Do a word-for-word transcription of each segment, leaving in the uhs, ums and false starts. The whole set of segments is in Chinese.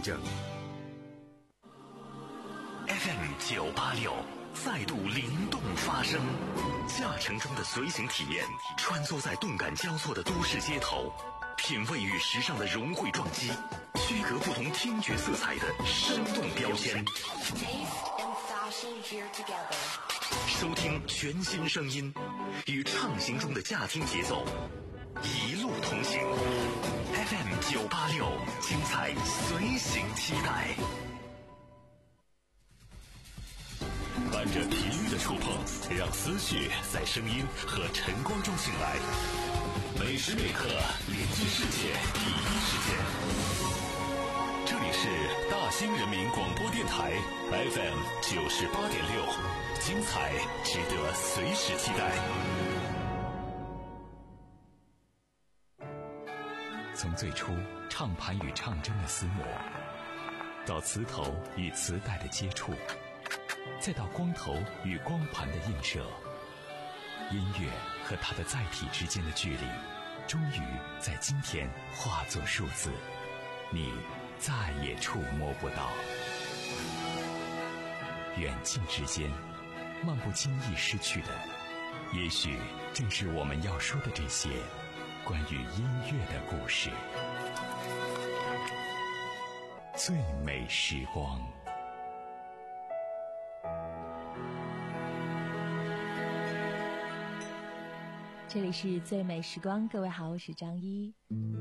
证。 F M 九八六再度灵动发声，驾乘中的随行体验，穿梭在动感交错的都市街头，品味与时尚的融汇撞击，区隔不同听觉色彩的生动标签。收听全新声音，与畅行中的驾听节奏，一路同行。F M 九八六，精彩随行期待。伴着体育的触碰，让思绪在声音和晨光中醒来。每时每刻连接世界第一时间。这里是大兴人民广播电台 F M 九十八点六，精彩值得随时期待。 从最初唱盘与唱针的厮磨，到磁头与磁带的接触，再到光头与光盘的映射，音乐和它的载体之间的距离，终于在今天化作数字，你再也触摸不到。远近之间，漫不经意失去的，也许正是我们要说的这些关于音乐的故事。最美时光。 这里是最美时光，各位好，我是张一。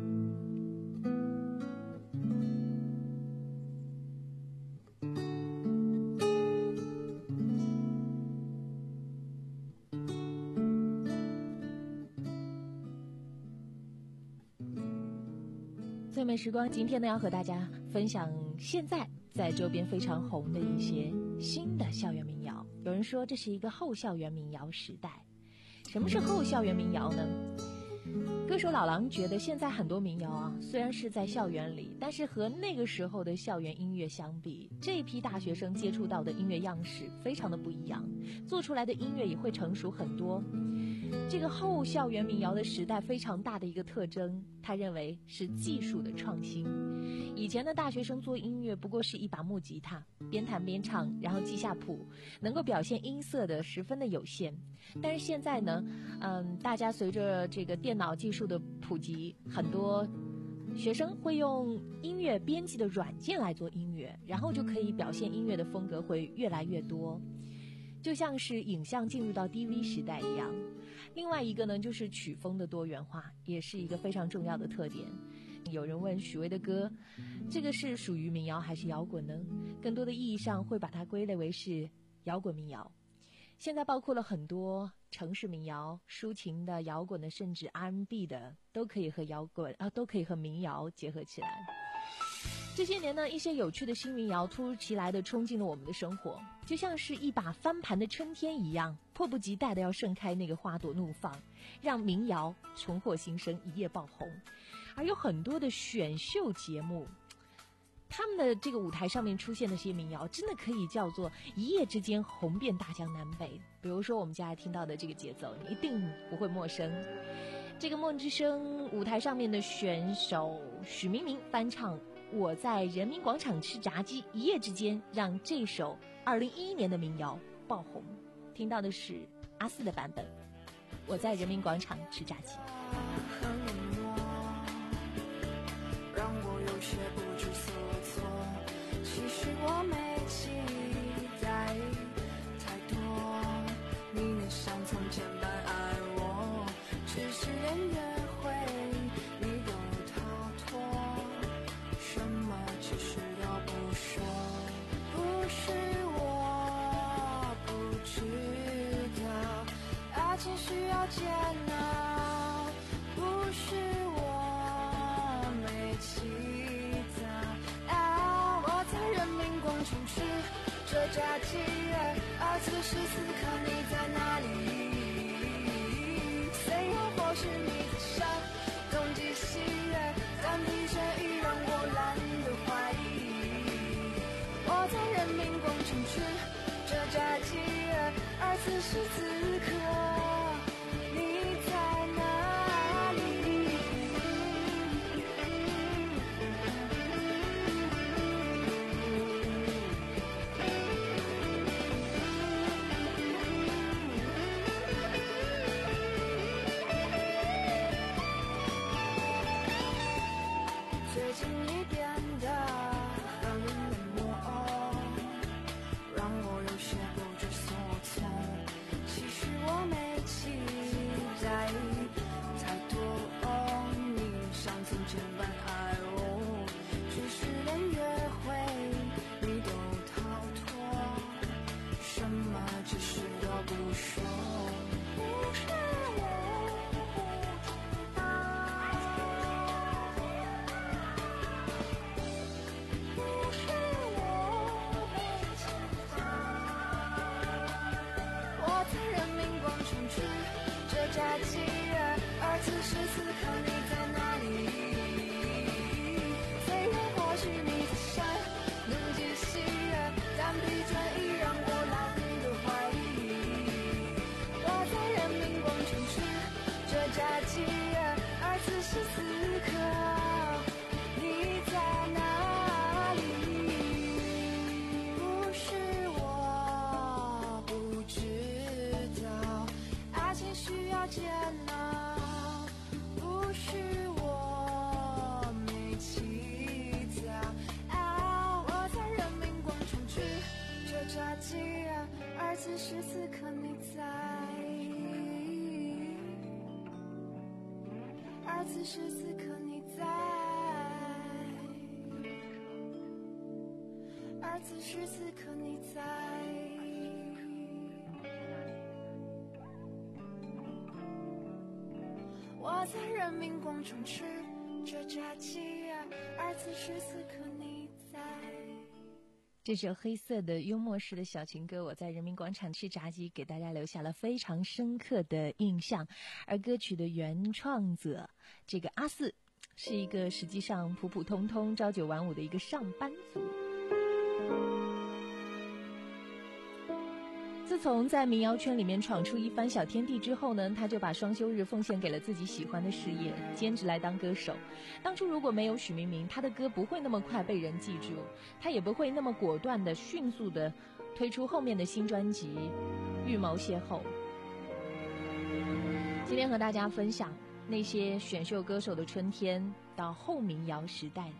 最美时光今天呢要和大家分享现在在周边非常红的一些新的校园民谣。有人说这是一个后校园民谣时代。什么是后校园民谣呢？歌手老狼觉得现在很多民谣啊，虽然是在校园里，但是和那个时候的校园音乐相比，这批大学生接触到的音乐样式非常的不一样，做出来的音乐也会成熟很多。这个后校园民谣的时代非常大的一个特征，他认为是技术的创新。以前的大学生做音乐不过是一把木吉他，边弹边唱，然后记下谱，能够表现音色的十分的有限。但是现在呢，嗯，大家随着这个电脑技术的普及，很多学生会用音乐编辑的软件来做音乐，然后就可以表现音乐的风格会越来越多，就像是影像进入到 D V 时代一样。另外一个呢，就是曲风的多元化，也是一个非常重要的特点。有人问许巍的歌，这个是属于民谣还是摇滚呢？更多的意义上会把它归类为是摇滚民谣。现在包括了很多城市民谣、抒情的、摇滚的，甚至 R and B 的，都可以和摇滚啊，都可以和民谣结合起来。这些年呢，一些有趣的新民谣突如其来的冲进了我们的生活，就像是一把翻盘的春天一样，迫不及待的要盛开那个花朵怒放，让民谣重获新生，一夜爆红。而有很多的选秀节目，他们的这个舞台上面出现的这些民谣，真的可以叫做一夜之间红遍大江南北。比如说我们接下来听到的这个节奏，你一定不会陌生。这个梦之声舞台上面的选手许明明翻唱我在人民广场吃炸鸡，一夜之间让这首二零一一年的民谣爆红。听到的是阿四的版本，我在人民广场吃炸鸡。 让我有些不知所措，其实我没期待太多，你能像从前般爱我，只是连约会你都逃脱，什么其实都不说，不是我不知道爱情需要煎熬，不是我这假期而此时此刻你在哪里？虽然或许你在想东极西月，但疲倦已让我懒得怀疑。我在人民广场吃这假期而此时此刻你在哪里？ 意变得让人冷漠，让我有些不知所措。其实我没期待太多，你像从前般爱我，只是连约会你都逃脱，什么只是都不说。不是我假期啊，而此时此刻你在哪里？虽然或许你在想能继续啊，但疲倦已让我老你的怀疑。我在人民广场吃这假期啊，而此时此刻你在哪里？不是我不知道爱情需要煎熬，不是我没起早啊！我在人民广场吃着炸鸡啊，而此时此刻你在，而此时此刻你在，而此时此刻你在。我在人民广场吃着炸鸡啊，而此时此刻你在。 这首黑色的幽默式的小情歌《我在人民广场吃炸鸡》给大家留下了非常深刻的印象，而歌曲的原创者这个阿四是一个实际上普普通通朝九晚五的一个上班族。自从在民谣圈里面闯出一番小天地之后呢，他就把双休日奉献给了自己喜欢的事业，兼职来当歌手。当初如果没有许明明，他的歌不会那么快被人记住，他也不会那么果断的迅速的推出后面的新专辑《预谋邂逅》。今天和大家分享那些选秀歌手的春天到后民谣时代。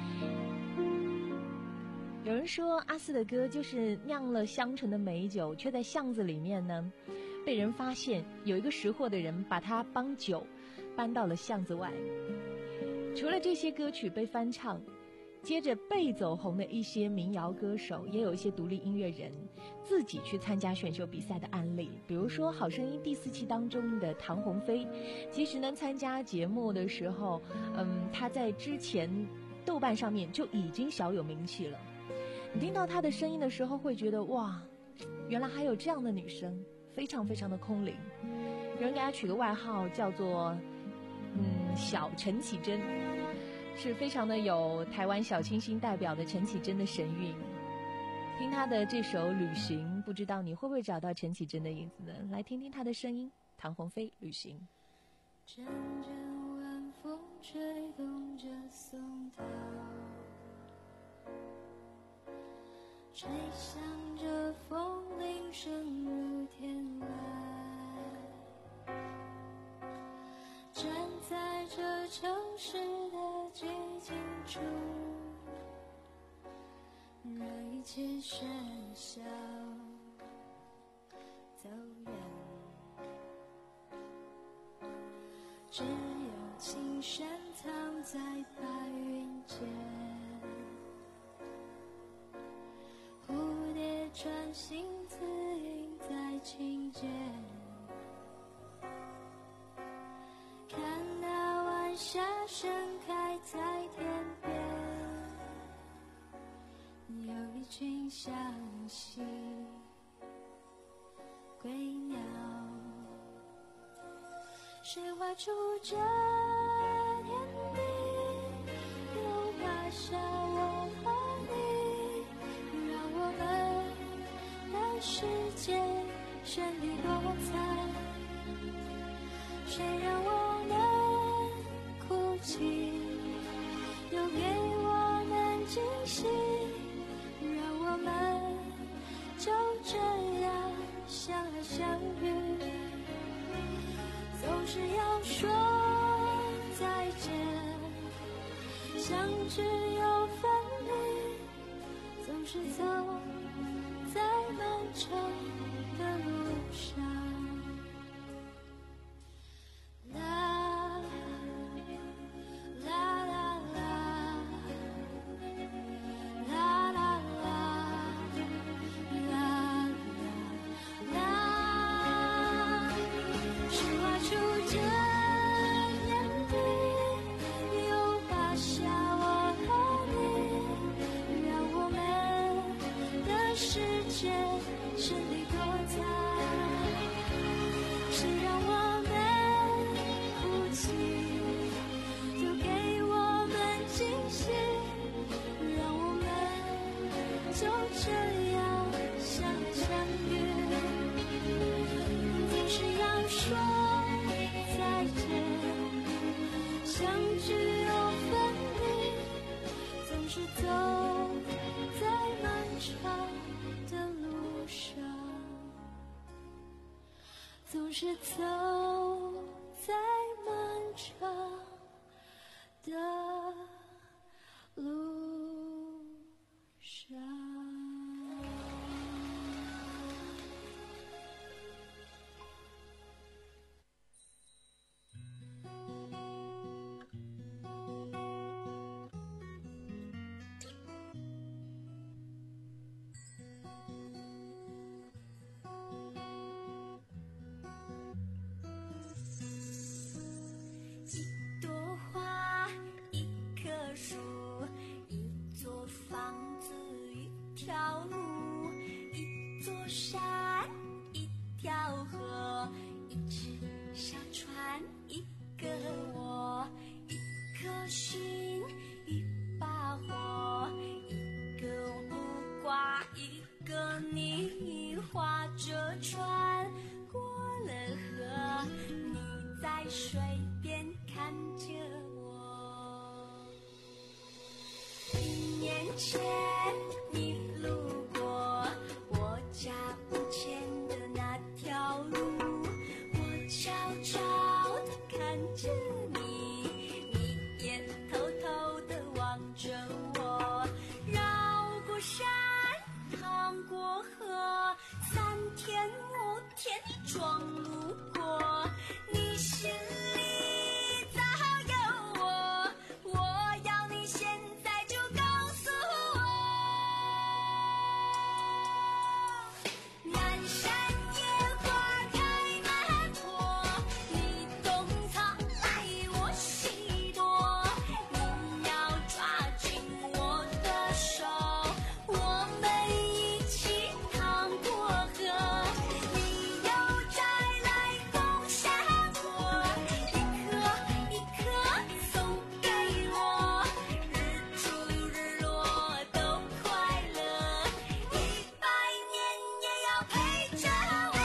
有人说阿四的歌就是酿了香醇的美酒，却在巷子里面呢被人发现，有一个识货的人把他帮酒搬到了巷子外。除了这些歌曲被翻唱，接着被走红的一些民谣歌手，也有一些独立音乐人自己去参加选秀比赛的案例。比如说好声音第四期当中的唐鸿飞，其实呢参加节目的时候嗯，他在之前豆瓣上面就已经小有名气了。你听到她的声音的时候会觉得哇，原来还有这样的女生，非常非常的空灵。有人给她取个外号叫做嗯小陈绮贞，是非常的有台湾小清新代表的陈绮贞的神韵。听她的这首《旅行》，不知道你会不会找到陈绮贞的影子呢？来听听她的声音，唐鸿飞《旅行》。 阵阵晚风吹动着松涛，吹响着风铃声入天籁，站在这城市的寂静处，让一切喧嚣走远，只有青山藏在白云间，蝴蝶穿行自影在琴间，看那晚霞盛开在天边，有一群相信归鸟，谁画出这天地，又画下我和你，让我们的世界绚丽多彩，谁让我们哭泣，又给我们惊喜，让我们就这样相爱相遇，总是要说再见， 相聚又分离，总是走在漫长的路上。啦啦啦啦，啦啦啦，啦啦啦，是画出这年底，又画下我和你，让我们的世界顺利多彩。谁让我们哭泣，就给我们惊喜，让我们就这样相爱相遇。总是要说再见，相聚又分离，总是走在漫长的路上，总是走在漫长的路上。 一朵花，一棵树，一座房子，一条路，一座山，一条河，一只小船，一个我，一颗心，一把火，一个木瓜，一个你，划着船过了河，你在水边看着我。一年前你路过我家不前的那条路，我悄悄地看着你，你也偷偷地望着我。绕过山，趟过河，三天五天撞路过，你心里早有我，我要你现在就告诉我。南山野花开满坡，你东藏来我西躲，你要抓紧我的手，我们一起趟过河，你又再来攻下我，一颗一颗送给我，日出日落都快乐，一百年也要陪着我。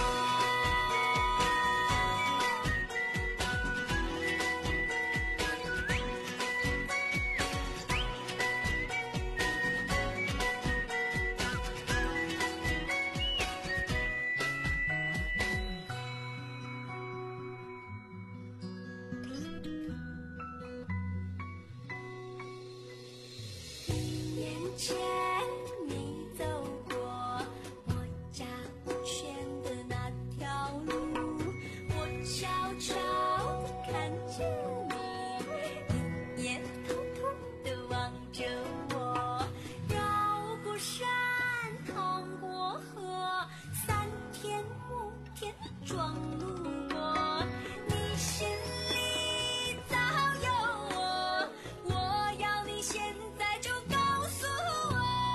一年前你走过我家不全的那条路，我悄悄地看着你，你也偷偷地望着我。绕过山，趟过河，三天五天撞路过，你心里早有我，我要你现在就告诉我。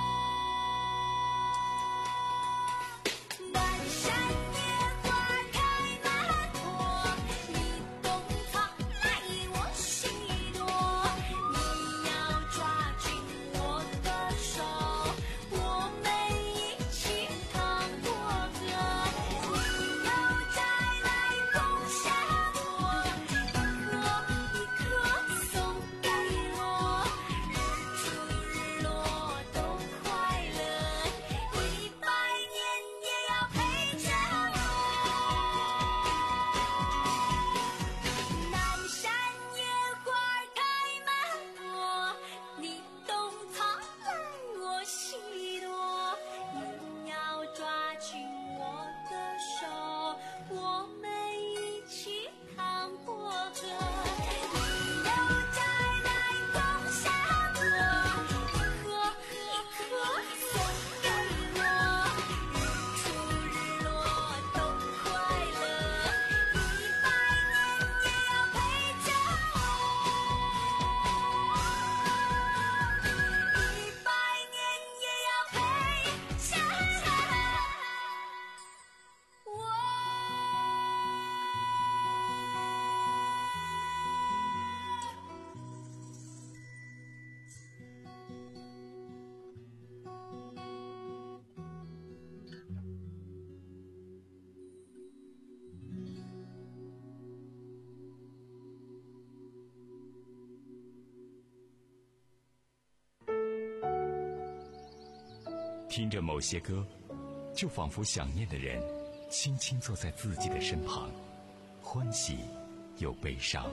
听着某些歌，就仿佛想念的人轻轻坐在自己的身旁，欢喜又悲伤。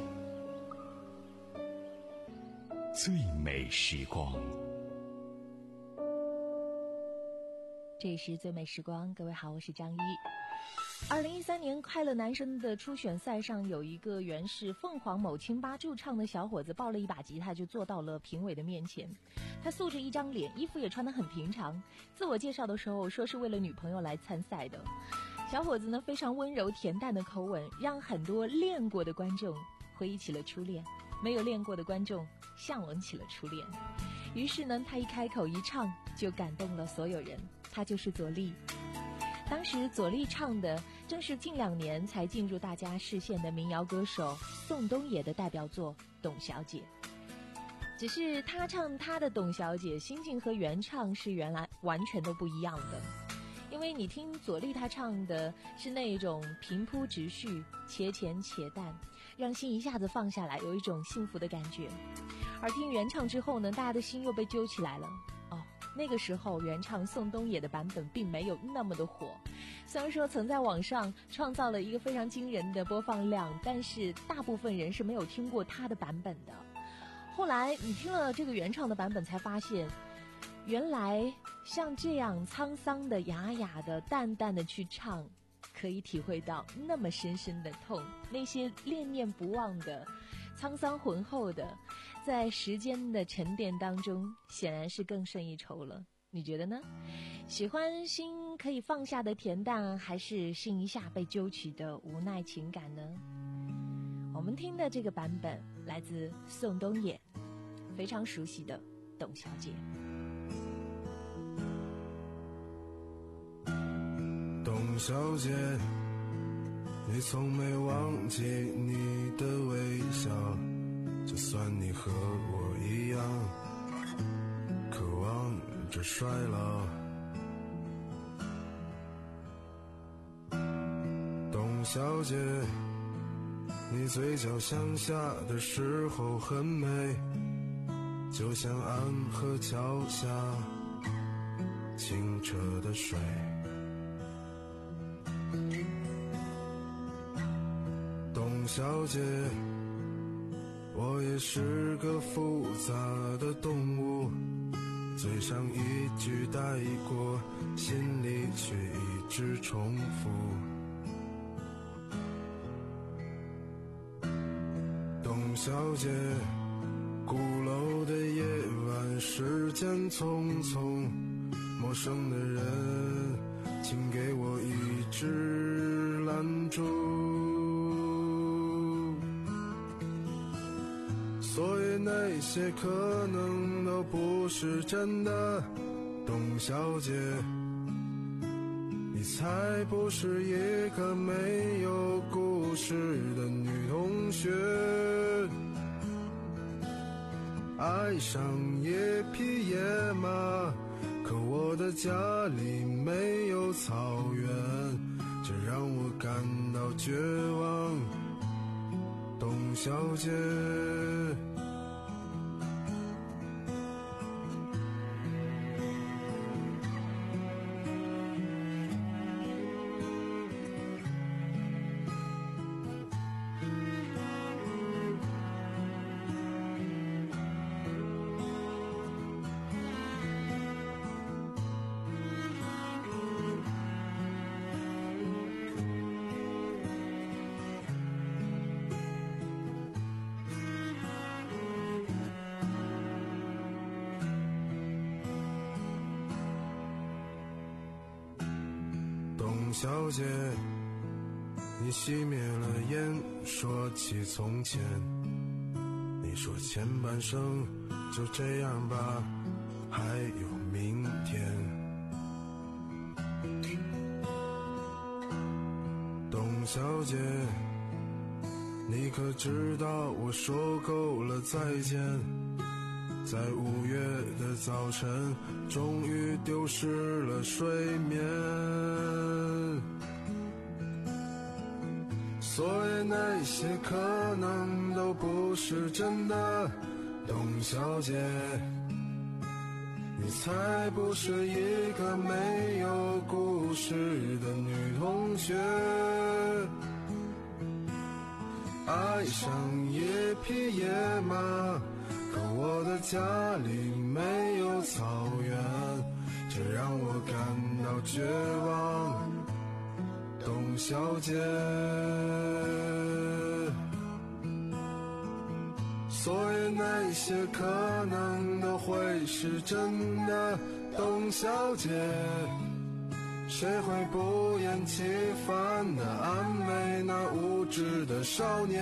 最美时光， 这里是最美时光，各位好，我是张一。二零一三年快乐男声的初选赛上，有一个原是凤凰某清吧驻唱的小伙子，抱了一把吉他就坐到了评委的面前。他素着一张脸，衣服也穿得很平常，自我介绍的时候说是为了女朋友来参赛的。小伙子呢，非常温柔恬淡的口吻，让很多练过的观众回忆起了初恋，没有练过的观众向往起了初恋。于是呢，他一开口一唱就感动了所有人，他就是左立。当时左立唱的正是近两年才进入大家视线的民谣歌手宋冬野的代表作《董小姐》。只是他唱他的《董小姐》心境和原唱是原来完全都不一样的，因为你听左立他唱的是那种平铺直叙，且浅且淡，让心一下子放下来，有一种幸福的感觉。而听原唱之后呢，大家的心又被揪起来了。哦，那个时候原唱宋冬野的版本并没有那么的火，虽然说曾在网上创造了一个非常惊人的播放量，但是大部分人是没有听过他的版本的。后来你听了这个原唱的版本，才发现原来像这样沧桑的、哑哑的、淡淡的去唱，可以体会到那么深深的痛，那些恋念不忘的、沧桑浑厚的，在时间的沉淀当中，显然是更胜一筹了。你觉得呢？喜欢心可以放下的恬淡，还是心一下被揪起的无奈情感呢？我们听的这个版本来自宋冬野，非常熟悉的《董小姐》。 董小姐，你从没忘记你的微笑，就算你和我一样渴望着衰老。董小姐，你嘴角向下的时候很美，就像安河桥下清澈的水。董小姐，我也是个复杂的动物，嘴上一句带过，心里却一直重复。董小姐，鼓楼的夜晚，时间匆匆，陌生的人，请给我一支蜡烛。所以那些可能都不是真的，董小姐，你才不是一个没有故事的女同学。爱上一匹野马，可我的家里没有草原，这让我感到绝望。董小姐，董小姐，你熄灭了烟，说起从前，你说前半生就这样吧，还有明天。董小姐，你可知道我说够了再见，在五月的早晨，终于丢失了睡眠。所以那些可能都不是真的，董小姐，你你才不是一个没有故事的女同学。爱上野匹野马，可我的家里没有草原，这让我感到绝望。董小姐，所以那些可能都会是真的，董小姐，谁会不厌其烦地安慰那无知的少年？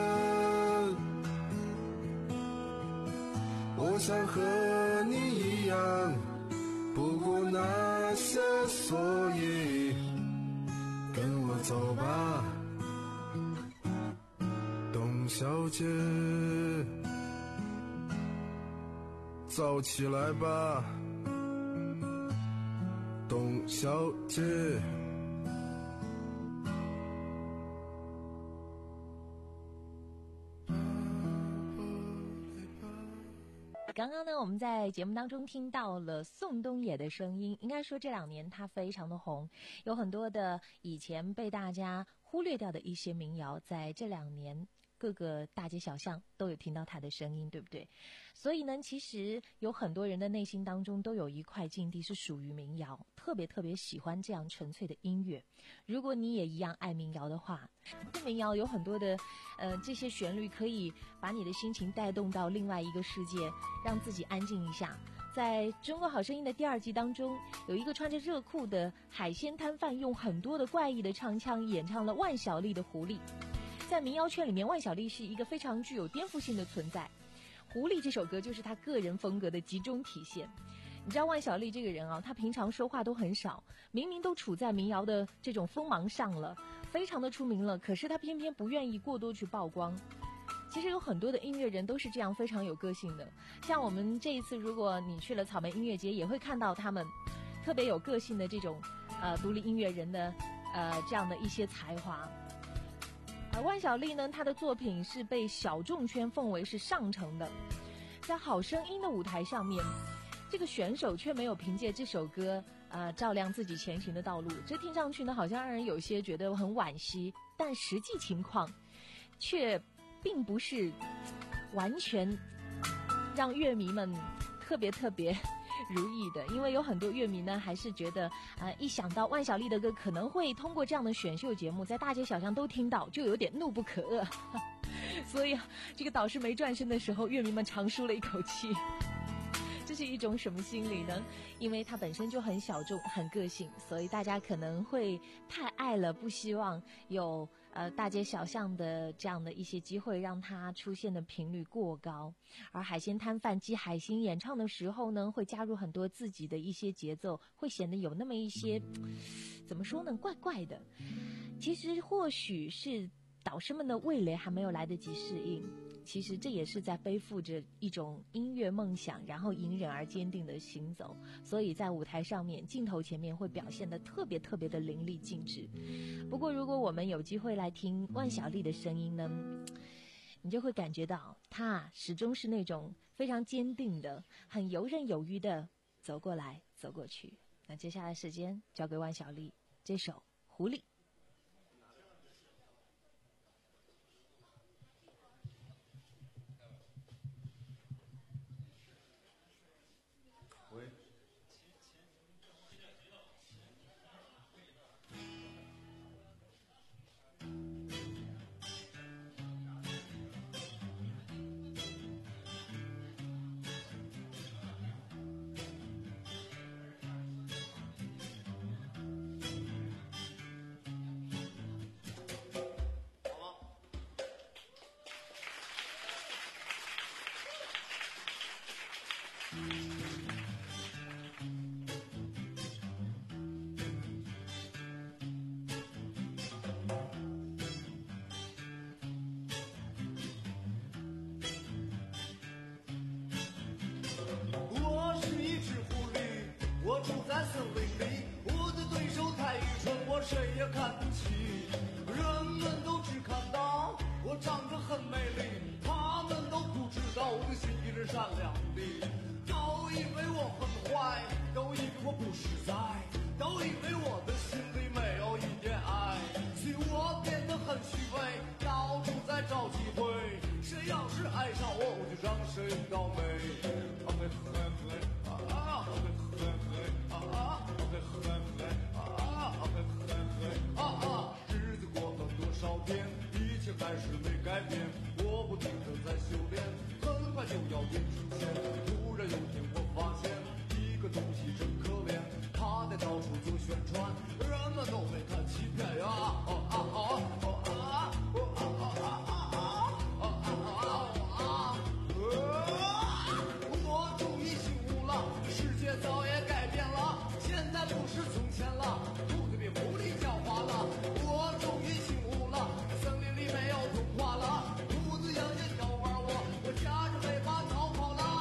我想和你一样，不顾那些所以，跟我走吧，董小姐，早起来吧，董小姐。 刚刚呢，我们在节目当中听到了宋冬野的声音，应该说这两年他非常的红，有很多的以前被大家忽略掉的一些民谣，在这两年各个大街小巷都有听到他的声音，对不对？所以呢，其实有很多人的内心当中都有一块境地是属于民谣，特别特别喜欢这样纯粹的音乐。如果你也一样爱民谣的话，这民谣有很多的呃这些旋律可以把你的心情带动到另外一个世界，让自己安静一下。在中国好声音的第二季当中，有一个穿着热裤的海鲜摊贩用很多的怪异的唱腔演唱了万晓利的狐狸。在民谣圈里面，万晓利是一个非常具有颠覆性的存在，狐狸这首歌就是他个人风格的集中体现。你知道万晓利这个人啊，他平常说话都很少，明明都处在民谣的这种锋芒上了，非常的出名了，可是他偏偏不愿意过多去曝光。其实有很多的音乐人都是这样非常有个性的，像我们这一次如果你去了草莓音乐节，也会看到他们特别有个性的这种呃独立音乐人的呃这样的一些才华。而万晓利呢，他的作品是被小众圈奉为是上乘的，在好声音的舞台上面，这个选手却没有凭借这首歌呃照亮自己前行的道路，这听上去呢好像让人有些觉得很惋惜，但实际情况却并不是完全让乐迷们特别特别如意的，因为有很多乐迷呢还是觉得呃，一想到万晓利的歌可能会通过这样的选秀节目在大街小巷都听到，就有点怒不可遏所以这个导师没转身的时候，乐迷们长舒了一口气。这是一种什么心理呢？因为它本身就很小众很个性，所以大家可能会太爱了，不希望有呃大街小巷的这样的一些机会让它出现的频率过高。而海鲜摊贩寄海星演唱的时候呢，会加入很多自己的一些节奏，会显得有那么一些怎么说呢，怪怪的。其实或许是导师们的味蕾还没有来得及适应，其实这也是在背负着一种音乐梦想，然后隐忍而坚定的行走，所以在舞台上面镜头前面会表现得特别特别的淋漓尽致。不过如果我们有机会来听万晓利的声音呢，你就会感觉到他始终是那种非常坚定的，很游刃有余的走过来走过去。那接下来时间交给万晓利，这首狐狸。 喂， 在森林里，我的对手太愚蠢，我谁也看不起。人们都只看到我长得很美丽，他们都不知道我的心一直善良的。都以为我很坏， 让谁倒霉？啊嘿嘿嘿啊啊嘿嘿嘿啊啊嘿嘿嘿啊啊嘿嘿嘿啊啊！日子过了多少天，一切还是没改变。我不停地在修炼，很快就要变成仙。突然有天我发现一个东西真可怜，他在到处做宣传，人们都被他欺骗呀！哦啊哦哦啊哦啊啊啊啊啊啊啊！我终于醒悟了，世界早也改变了，现在不是从前了，兔子比狐狸狡猾了。我终于醒悟了，森林里没有童话了，兔子养眼要玩我，我夹着尾巴逃跑了。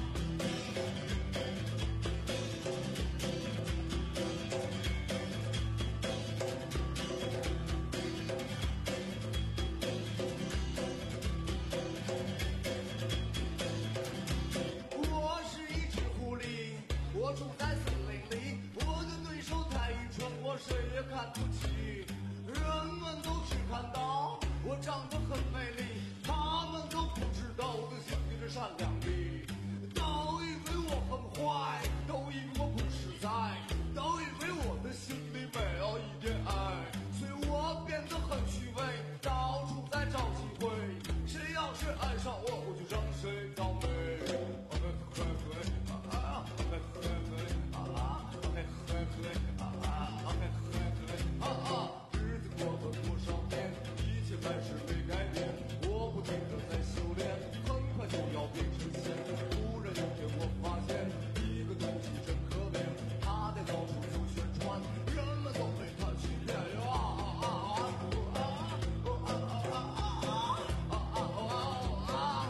我是一只狐狸，我住在森林里，我的对手太愚蠢，我谁也看不起。人们都只看到我长得很美丽，他们都不知道我的心里是善良的，都以为我很坏，都以为我不实在，都以为我的心里没有一点爱，所以我变得很虚伪，到处在找机会，谁要是爱上我，我就让谁倒霉。啊嘿嘿嘿啊啊嘿嘿嘿啊啊嘿嘿嘿啊啊嘿嘿嘿啊啊！日子过了多少年，一切还是没改变。我不停地在修炼，很快就要变成仙。突然有天我发现一个东西真可怜，他在到处做宣传，人们都被他欺骗呀！啊啊啊啊啊啊啊啊啊啊！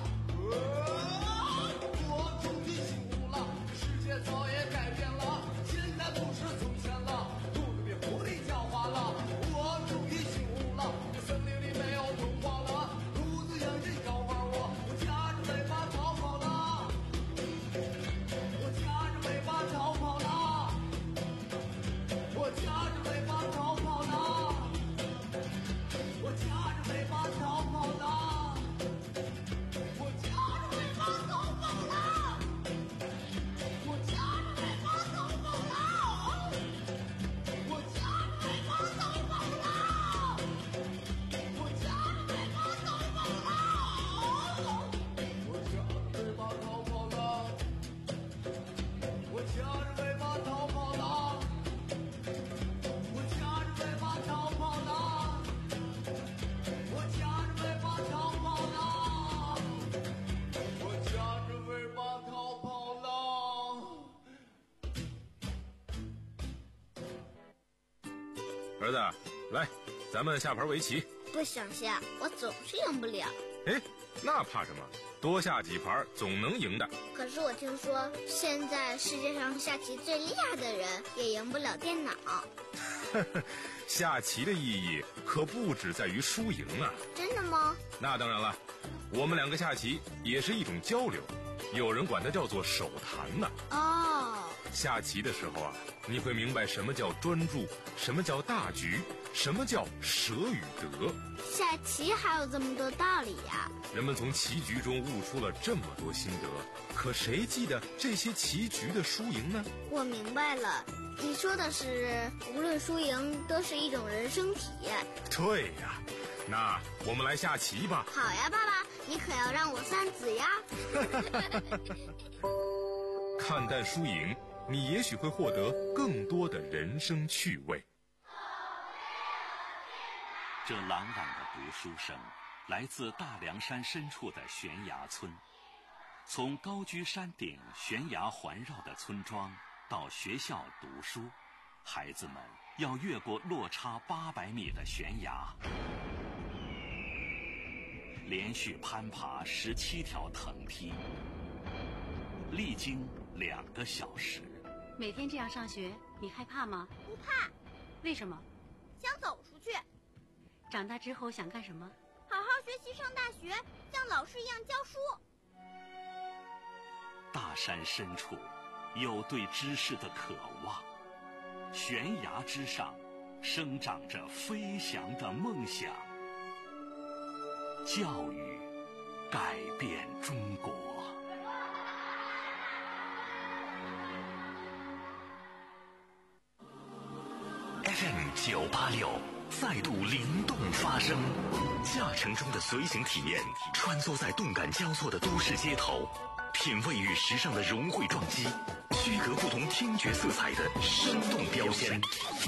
我终于醒悟了，世界早也改变了，现在不是从前了，兔子比狐狸狡猾了。我终于醒悟了，森林里没有童话了，兔子养眼要玩我，我夹着尾巴逃跑了，我夹着尾巴逃跑了，我夹着尾巴逃跑了，我夹着尾巴逃跑了，我夹着尾巴逃跑了，我夹着尾巴逃跑了，我夹着尾巴逃跑了，我夹着尾巴逃跑了，我夹着尾巴逃跑了，我夹着尾巴逃跑了，我夹着尾巴逃跑了，我夹着尾巴逃跑了，我夹着尾巴逃跑了。 儿子，来，咱们下盘围棋。 不想下，我总是赢不了。 哎，那怕什么？多下几盘总能赢的。 可是我听说，现在世界上下棋最厉害的人也赢不了电脑。 下棋的意义可不只在于输赢啊。 真的吗？ 那当然了，我们两个下棋也是一种交流，有人管它叫做手谈呢。 哦， 下棋的时候啊，你会明白什么叫专注，什么叫大局，什么叫舍与得。 下棋还有这么多道理呀！ 人们从棋局中悟出了这么多心得，可谁记得这些棋局的输赢呢？ 我明白了，你说的是无论输赢都是一种人生体验。 对呀，那我们来下棋吧。 好呀，爸爸，你可要让我三子呀！ 看淡输赢，你也许会获得更多的人生趣味。 这朗朗的读书声来自大凉山深处的悬崖村。从高居山顶、悬崖环绕的村庄到学校读书，孩子们要越过落差八百米的悬崖，连续攀爬十七条藤梯，历经两个小时。 每天这样上学，你害怕吗？ 不怕。 为什么？ 想走出去。 长大之后想干什么？ 好好学习，上大学，像老师一样教书。 大山深处有对知识的渴望，悬崖之上生长着飞翔的梦想。教育改变中国。F M 九八六再度灵动发声，驾乘中的随行体验，穿梭在动感交错的都市街头，品味与时尚的融汇撞击，区隔不同听觉色彩的生动标签。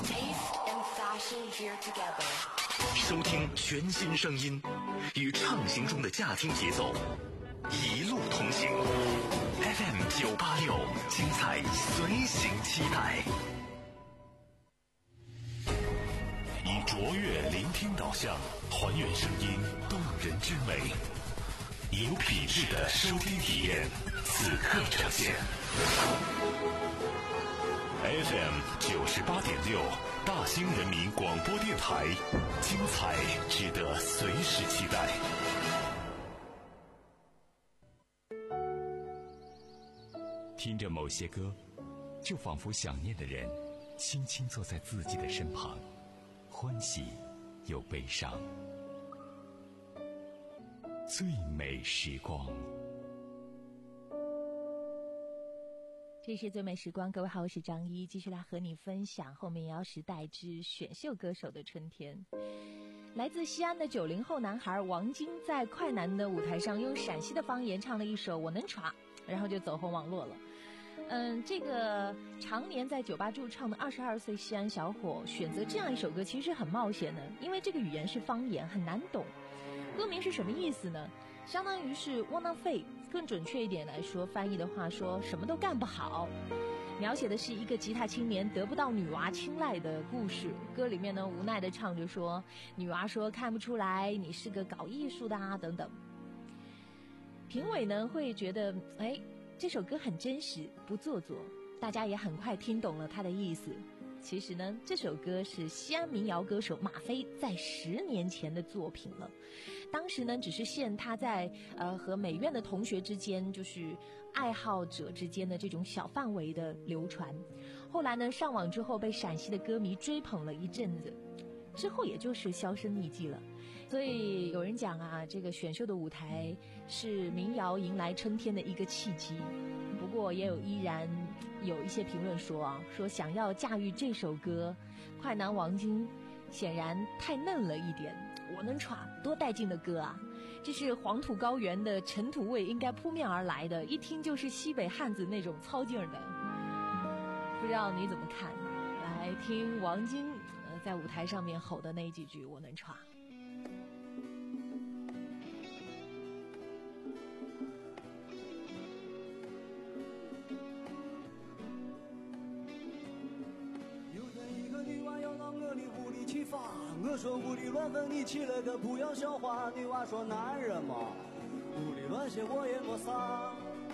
收听全新声音，与畅行中的驾听节奏，一路同行。F M 九八六，精彩随行期待。以卓越聆听导向，还原声音动人之美，以有品质的收听体验，此刻呈现。F M 九十八点六，大兴人民广播电台，精彩值得随时期待。 听着某些歌，就仿佛想念的人轻轻坐在自己的身旁，欢喜又悲伤。最美时光， 这是最美时光。各位好，我是张一，继续来和你分享后民谣时代之选秀歌手的春天。来自西安的九零后男孩王晶在快男的舞台上用陕西的方言唱了一首《我能闯》，然后就走红网络了。嗯，这个常年在酒吧驻唱的二十二岁西安小伙选择这样一首歌其实很冒险的，因为这个语言是方言，很难懂。歌名是什么意思呢？相当于是窝囊废，更准确一点来说，翻译的话说什么都干不好，描写的是一个吉他青年得不到女娃青睐的故事。歌里面呢无奈的唱着说，女娃说看不出来你是个搞艺术的啊等等。评委呢会觉得哎，这首歌很真实不做作，大家也很快听懂了它的意思。其实呢，这首歌是西安民谣歌手马飞在十年前的作品了。当时呢，只是限他在呃和美院的同学之间，就是爱好者之间的这种小范围的流传。后来呢，上网之后被陕西的歌迷追捧了一阵子，之后也就是销声匿迹了。所以有人讲啊，这个选秀的舞台是民谣迎来春天的一个契机。不过也有依然有一些评论说啊，说想要驾驭这首歌，快男王晶显然太嫩了一点。我能闯，多带劲的歌啊！这是黄土高原的尘土味应该扑面而来的，一听就是西北汉子那种操劲儿的。不知道你怎么看？来听王晶呃在舞台上面吼的那几句我能闯。 我说屋里乱纷你起了个不要笑话，女娃说男人嘛屋里乱些我也没啥。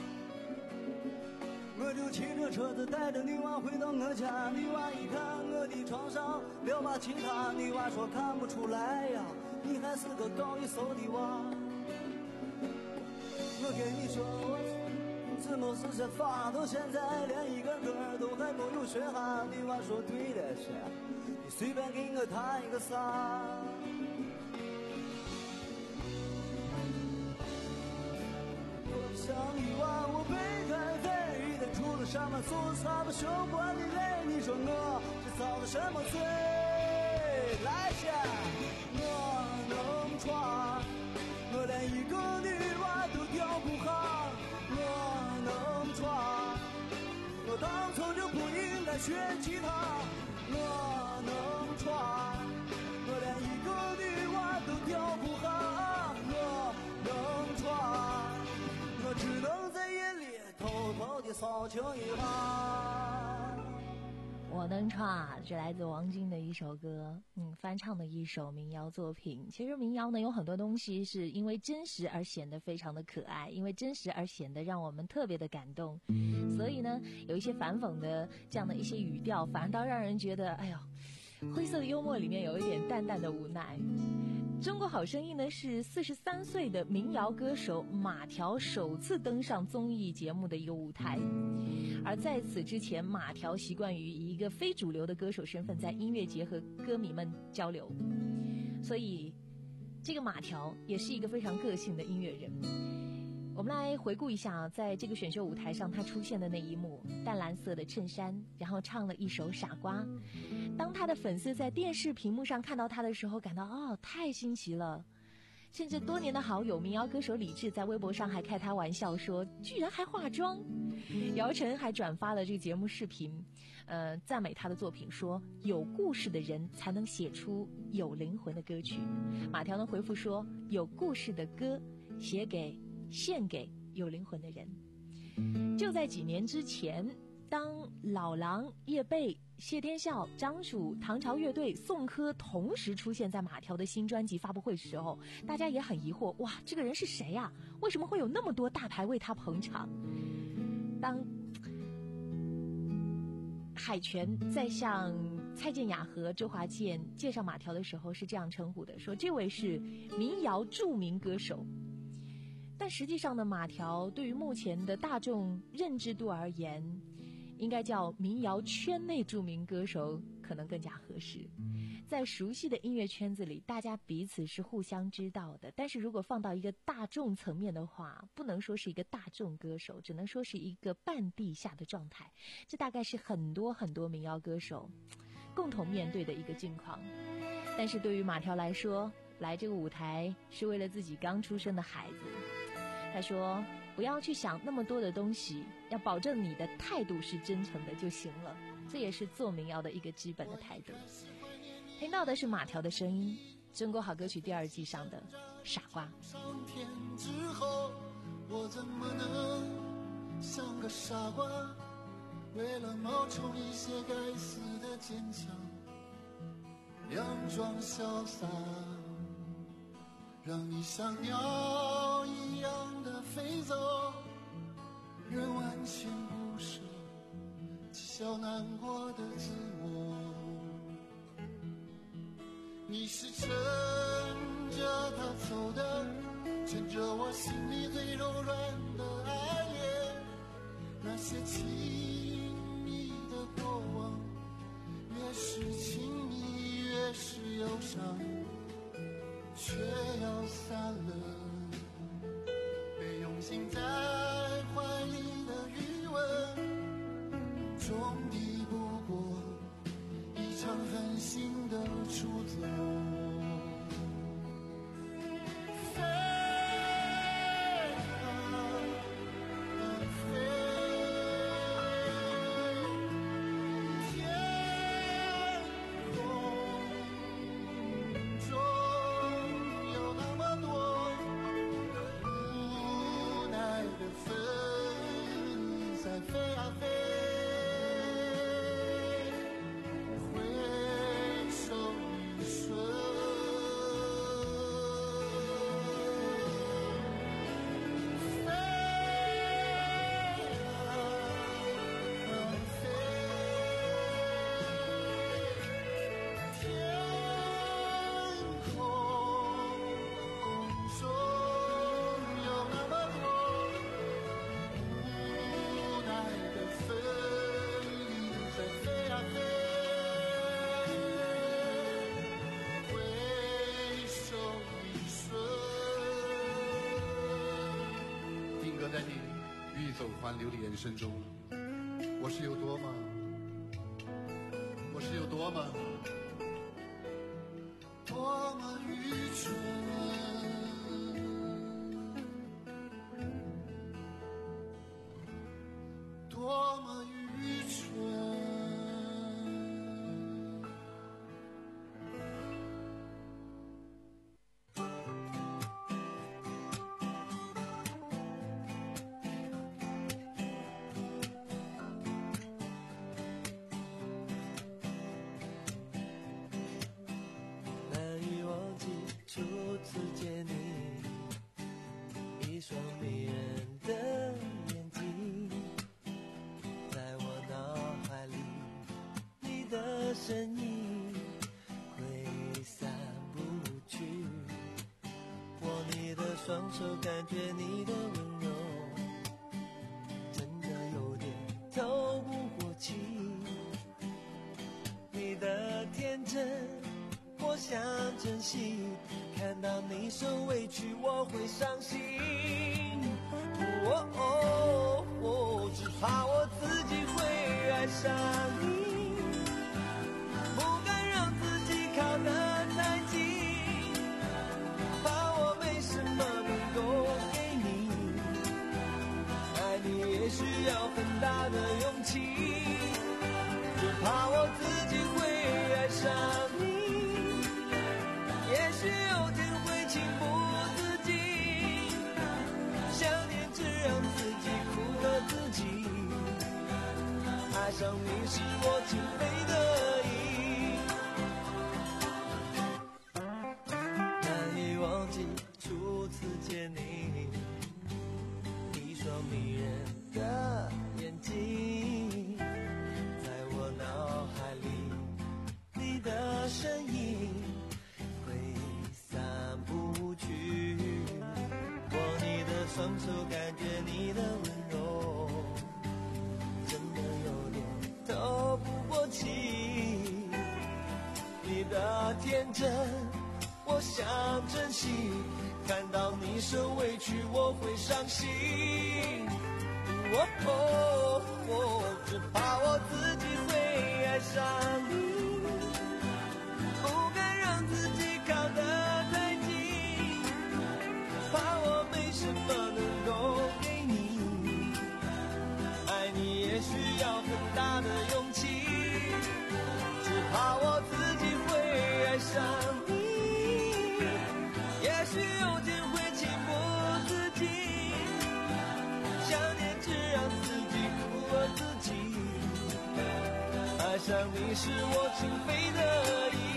我就骑着车子带着女娃回到我家，女娃一看我的床上撂把吉他，女娃说看不出来呀，你还是个搞艺术的娃。我跟你说我怎么是这法，到现在连一个歌都还没有学下。女娃说对了些，你随便给我弹一个啥。我像一碗我背开飞的，除了上班做啥不休管的累。你说我这遭了什么罪？来些，我能闯，我连一个女娃都吊不下。我能闯，我当初就不应该学吉他。我能闯，我连一个女娃都吊不下。我能闯，我只能在夜里偷偷地骚情一下。 我能闯，这来自王晶的一首歌，嗯，翻唱的一首民谣作品。其实民谣呢，有很多东西是因为真实而显得非常的可爱，因为真实而显得让我们特别的感动。所以呢，有一些反讽的这样的一些语调，反倒让人觉得，哎呦，灰色的幽默里面有一点淡淡的无奈。中国好声音呢是四十三岁的民谣歌手马条首次登上综艺节目的一个舞台，而在此之前，马条习惯于以一个非主流的歌手身份在音乐节和歌迷们交流，所以这个马条也是一个非常个性的音乐人。我们来回顾一下，在这个选秀舞台上他出现的那一幕，淡蓝色的衬衫，然后唱了一首《傻瓜》。当他的粉丝在电视屏幕上看到他的时候，感到哦，太新奇了。甚至多年的好友民谣歌手李志在微博上还开他玩笑说，居然还化妆。姚晨还转发了这个节目视频，呃，赞美他的作品，说有故事的人才能写出有灵魂的歌曲。马条呢回复说，有故事的歌写给献给有灵魂的人。就在几年之前，当老狼、叶蓓、谢天笑、张曙、唐朝乐队、宋柯同时出现在马条的新专辑发布会时候，大家也很疑惑，哇，这个人是谁啊？为什么会有那么多大牌为他捧场？当海泉在向蔡健雅和周华健介绍马条的时候是这样称呼的，说这位是民谣著名歌手。但实际上呢，马条对于目前的大众认知度而言，应该叫民谣圈内著名歌手可能更加合适。在熟悉的音乐圈子里，大家彼此是互相知道的，但是如果放到一个大众层面的话，不能说是一个大众歌手，只能说是一个半地下的状态。这大概是很多很多民谣歌手共同面对的一个境况。但是对于马条来说，来这个舞台是为了自己刚出生的孩子。他说，不要去想那么多的东西，要保证你的态度是真诚的就行了。这也是做民谣的一个基本的态度。听到的是马条的声音，中国好歌曲第二季上的傻瓜。 上天之后，我怎么能像个傻瓜，为了冒充一些该死的坚强，佯装潇洒，让你像鸟一样的飞走，人完全不舍讥笑难过的自我。你是趁着他走的，趁着我心里最柔软的爱恋，那些亲密的过往，越是亲密越是忧伤，却要散了。被拥进在怀里的余温，终抵不过一场狠心的出走。 环流的眼神中，我是有多么，我是有多么， 多么愚蠢。多么愚蠢。 难以忘记初次见你，一双迷人的眼睛，在我脑海里，你的身影挥散不去。握你的双手，感觉你的温柔，真的有点透不过气。你的天真，我想珍惜，看看到你受委屈我会伤心，哦哦哦，只怕我自己会爱上你，不敢让自己靠得太近，怕我没什么能够给你，爱你也需要很大的勇气，只怕我自己会爱上你，也许有天会情不自禁，想念只让自己苦了自己，爱上你是我情非得已，难以忘记初次见你，一双迷人的眼睛，在我脑海里你的身影挥散不去，握你的双手感觉你的温柔，真的有点透不过气，你的天真我想珍惜，看到你受委屈我会伤心，哦哦哦，只怕我自己会爱上你，不敢让自己靠得太近，怕我没什么能够给你，爱你也需要很大的勇气，只怕我自己会爱上你，也许有天会情不自禁，想念只让自己苦了自己，爱上你是我情非得已。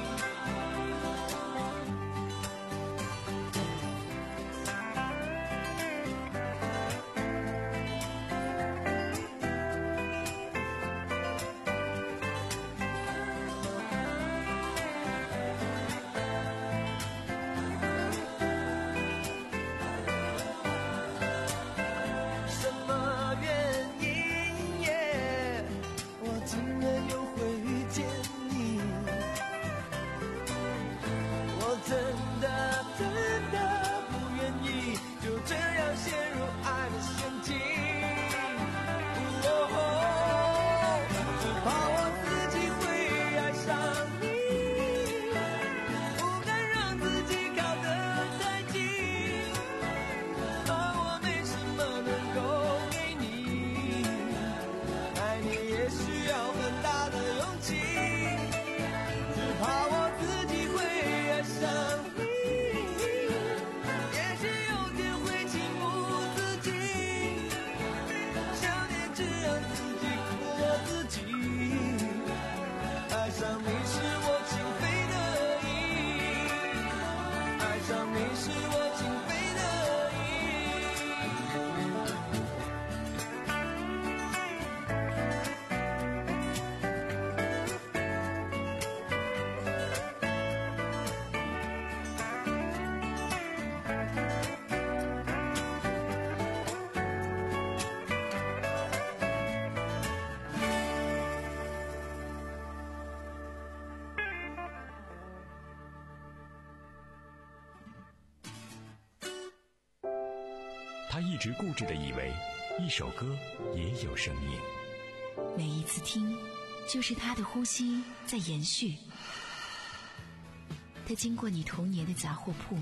他一直固执地以为一首歌也有生命， 每一次听就是他的呼吸在延续，他经过你童年的杂货铺，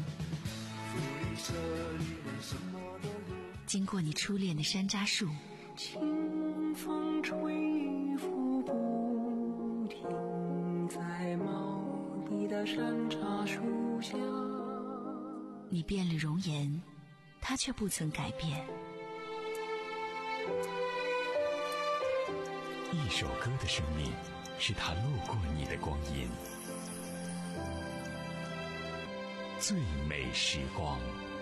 经过你初恋的山楂树， 清风吹拂不停，在茂密的山楂树下， 你变了容颜，他却不曾改变。 一首歌的生命是他路过你的光阴，最美时光。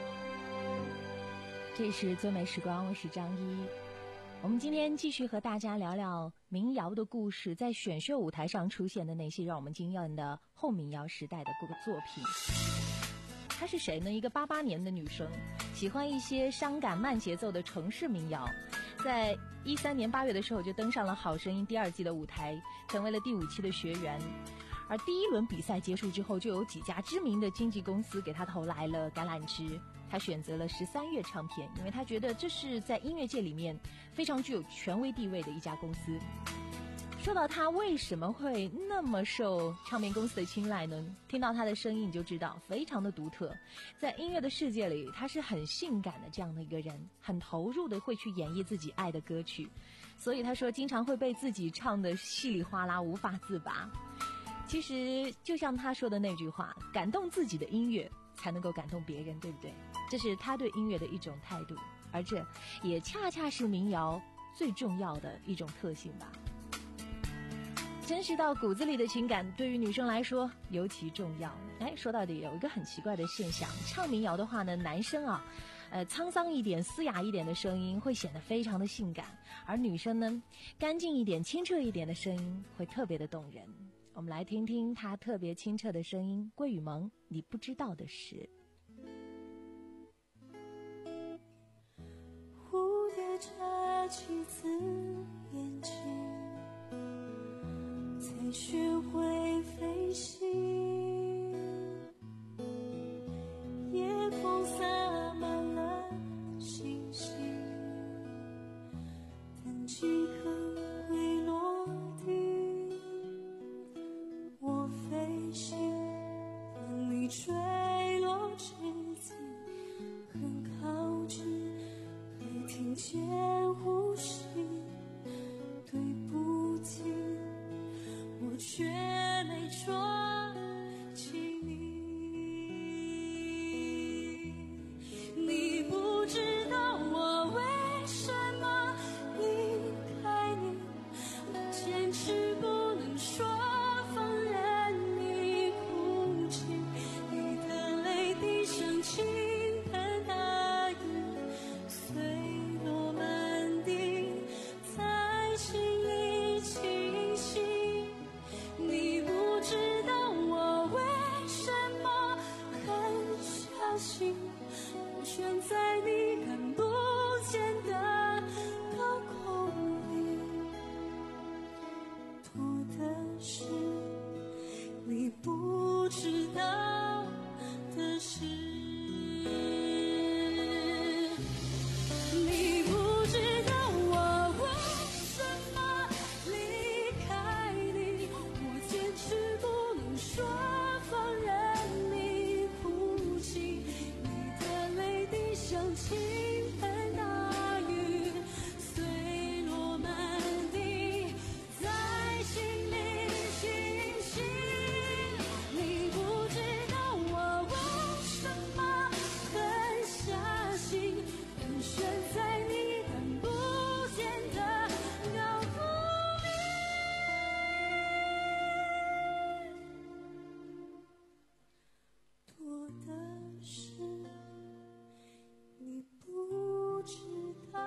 这是最美时光，我是张一。我们今天继续和大家聊聊民谣的故事，在选秀舞台上出现的那些让我们惊艳的后民谣时代的各个作品。她是谁呢？一个八八年的女生，喜欢一些伤感慢节奏的城市民谣，在一三年八月的时候就登上了《好声音》第二季的舞台，成为了第五期的学员。 而第一轮比赛结束之后，就有几家知名的经纪公司给他投来了橄榄枝。他选择了十三月唱片，因为他觉得这是在音乐界里面非常具有权威地位的一家公司。说到他为什么会那么受唱片公司的青睐呢？听到他的声音你就知道非常的独特，在音乐的世界里他是很性感的这样的一个人，很投入的会去演绎自己爱的歌曲，所以他说经常会被自己唱得稀里哗啦无法自拔。其实就像他说的那句话，感动自己的音乐才能够感动别人，对不对？这是他对音乐的一种态度，而这也恰恰是民谣最重要的一种特性吧。真实到骨子里的情感对于女生来说尤其重要。哎，说到底有一个很奇怪的现象，唱民谣的话呢，男生啊呃，沧桑一点嘶哑一点的声音会显得非常的性感，而女生呢，干净一点清澈一点的声音会特别的动人。我们来听听她特别清澈的声音，桂雨萌，你不知道的事。 蝴蝶摘起紫眼睛，才学会飞行，夜空洒满了星星，等几颗会落地。我飞行，等你坠落之际，很靠近，可听见呼吸。对不起，我却没抓起你。你不知道我为什么离开你，我坚持不能说，放任你哭泣。你的泪滴像倾盆大雨，碎落满地，在心里清晰。你不知道我为什么很相信，我悬在你看不见的高空里，多的是你不知道的事。你不知道我为什么离开你，我坚持不能说，放任你哭泣。你的泪滴像倾盆大雨，碎落满地，在心里清晰。你不知道我为什么很相信，很悬在你看不见的高空里，多的是你不知道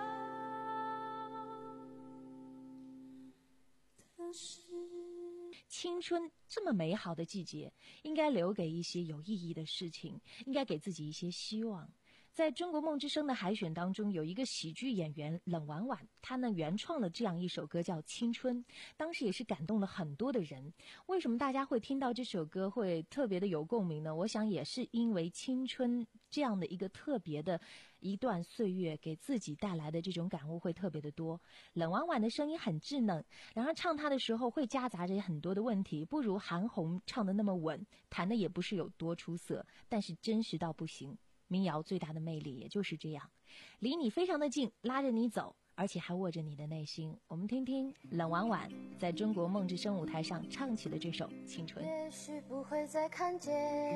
的事。 青春这么美好的季节，应该留给一些有意义的事情，应该给自己一些希望。在中国梦之声的海选当中，有一个喜剧演员冷婉婉，她呢原创了这样一首歌叫《青春》，当时也是感动了很多的人。为什么大家会听到这首歌会特别的有共鸣呢？我想也是因为青春这样的一个特别的一段岁月给自己带来的这种感悟会特别的多。冷婉婉的声音很稚嫩，然后唱她的时候会夹杂着很多的问题，不如韩红唱的那么稳，弹的也不是有多出色，但是真实到不行。民谣最大的魅力也就是这样，离你非常的近，拉着你走，而且还握着你的内心。我们听听冷婉婉在中国梦之声舞台上唱起的这首《青春》。 也许不会再看见，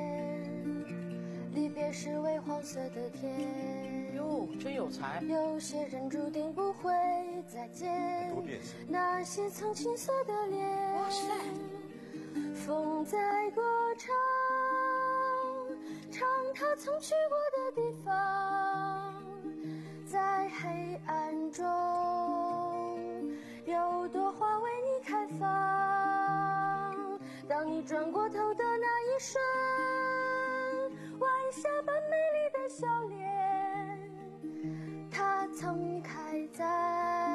离别是微黄色的天。 哟，真有才。 有些人注定不会再见， 多变形。 那些曾青涩的脸。 哇塞！ 风在歌唱，唱他曾去过的地方，在黑暗中有朵花为你开放。当你转过头的那一瞬，晚霞般美丽的笑脸，它曾开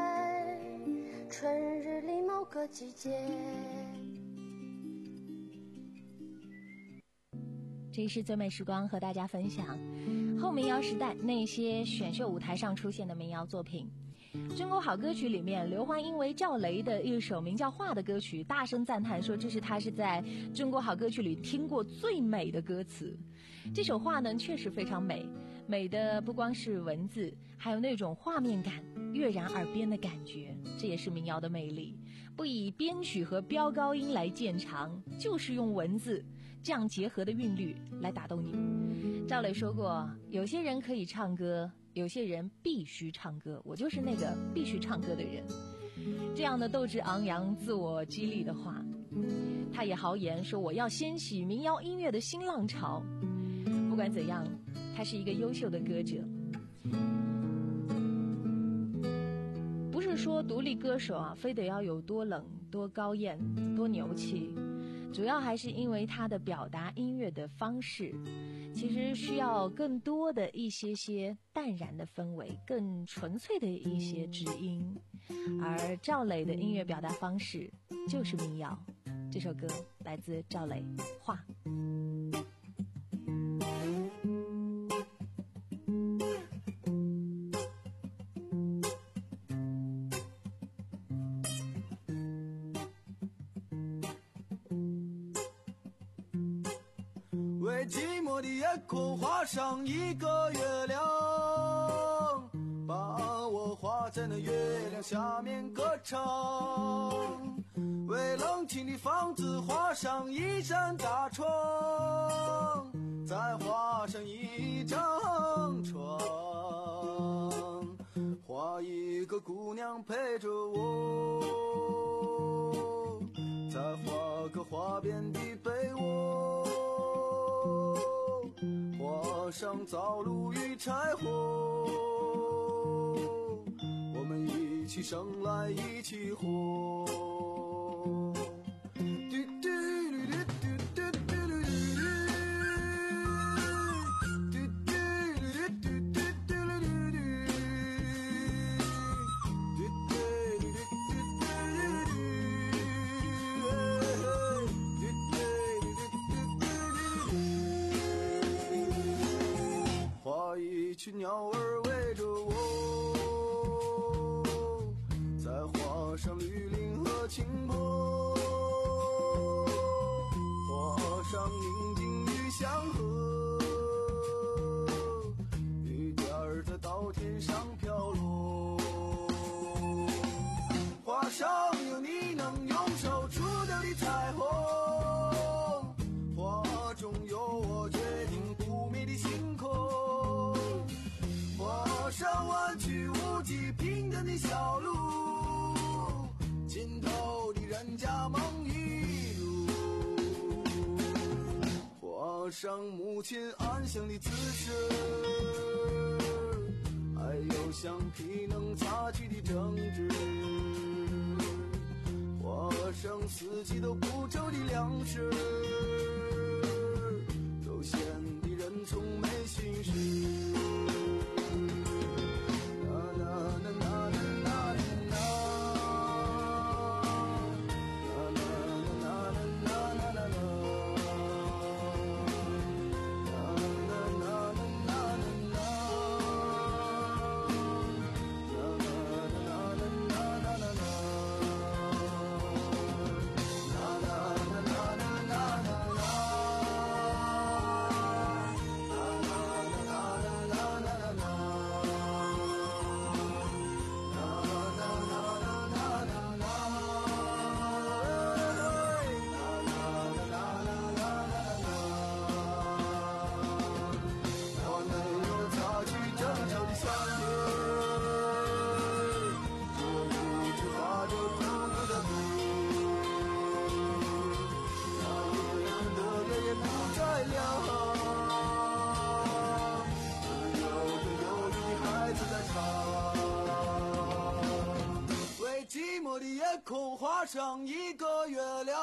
在春日里某个季节。 这是最美时光，和大家分享后民谣时代那些选秀舞台上出现的民谣作品。中国好歌曲里面，刘欢因为赵雷的一首名叫《画》的歌曲大声赞叹，说这是他是在中国好歌曲里听过最美的歌词。这首《画》呢确实非常美，美的不光是文字，还有那种画面感跃然耳边的感觉，这也是民谣的魅力。不以编曲和飙高音来见长，就是用文字这样结合的韵律来打动你。赵磊说过，有些人可以唱歌，有些人必须唱歌，我就是那个必须唱歌的人。这样的斗志昂扬、自我激励的话，他也豪言说我要掀起民谣音乐的新浪潮。不管怎样，他是一个优秀的歌者。不是说独立歌手啊，非得要有多冷、多高艳、多牛气，主要还是因为他的表达音乐的方式，其实需要更多的一些些淡然的氛围，更纯粹的一些指音。而赵磊的音乐表达方式就是民谣。这首歌来自赵磊，《画》。 为寂寞的夜空画上一个月亮，把我画在那月亮下面歌唱。为冷清的房子画上一扇大窗，再画上一张床，画一个姑娘陪着我，再画个花边的被窝，画上灶炉与柴火，我们一起生来一起活。画一群鸟儿围着我，再画上绿林和青坡，画上宁静与祥和，雨点儿在稻田上飘落，画上有你能用手触到的彩虹，画中有我决定不灭的星空，画上弯曲无际平坦的小路，尽头的人家梦一路，画上母亲安详的姿势，还有橡皮能擦去的争执，画上四季都不愁的粮食，悠闲的人从没心事。空画上一个月亮。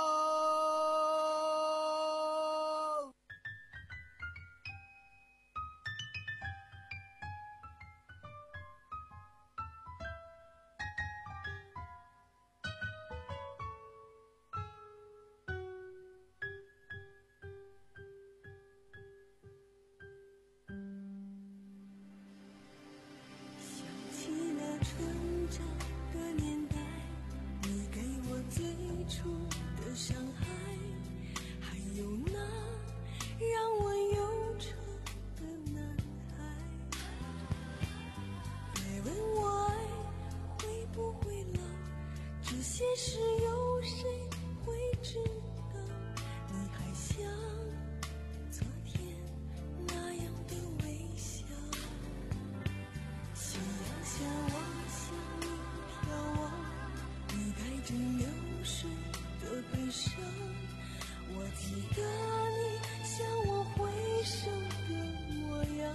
处的伤害，还有那让我忧愁的男孩。别问我爱会不会老，这些事有谁会知道？你还像昨天那样的微笑，夕阳下望向你眺望，你带着流水的悲伤。我记得你向我挥手的模样。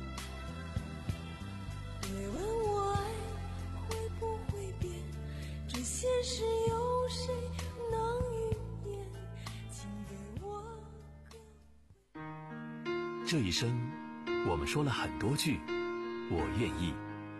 别问我爱会不会变，这些事有谁能预言？请给我这一生，我们说了很多句我愿意。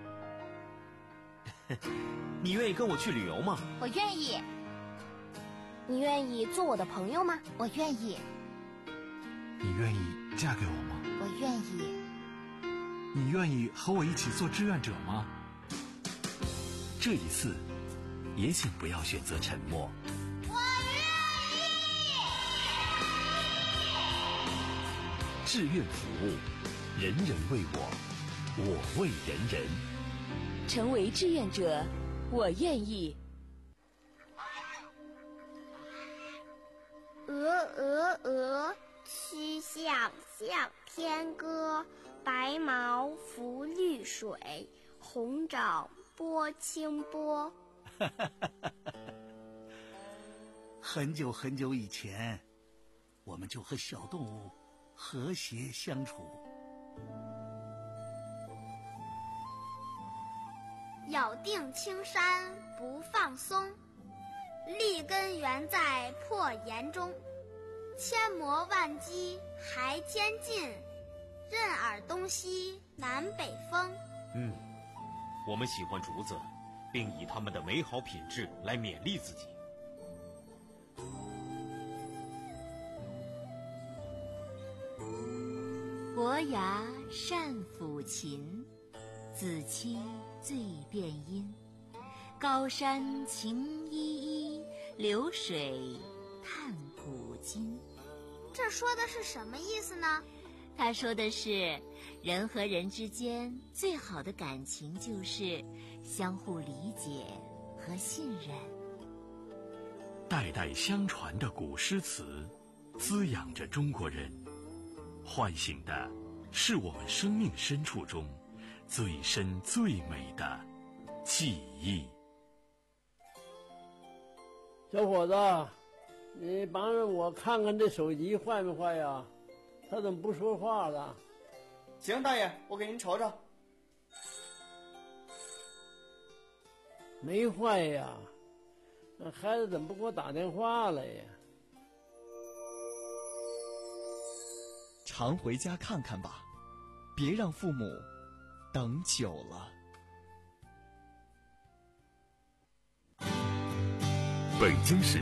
你愿意跟我去旅游吗？ 我愿意。你愿意做我的朋友吗？我愿意。 你愿意嫁给我吗？ 我愿意。 你愿意和我一起做志愿者吗？ 这一次，也请不要选择沉默。 我愿意。 志愿服务，人人为我，我为人人。 成为志愿者，我愿意。 鹅鹅鹅，曲项向天歌。白毛浮绿水，红掌拨清波。 很久很久以前，我们就和小动物和谐相处。 咬定青山不放松，立根原在破岩中。千磨万击还坚劲，任尔东西南北风。 嗯，我们喜欢竹子，并以它们的美好品质来勉励自己。 伯牙善抚琴，子期最辨音。高山晴依依，流水叹古今。 这说的是什么意思呢？ 他说的是，人和人之间最好的感情就是相互理解和信任。 代代相传的古诗词，滋养着中国人，唤醒的是我们生命深处中最深最美的记忆。 小伙子，你帮着我看看这手机坏没坏呀？他怎么不说话了？ 行，大爷，我给您瞅瞅。 没坏呀，那孩子怎么不给我打电话了呀？ 常回家看看吧，别让父母等久了。 北京市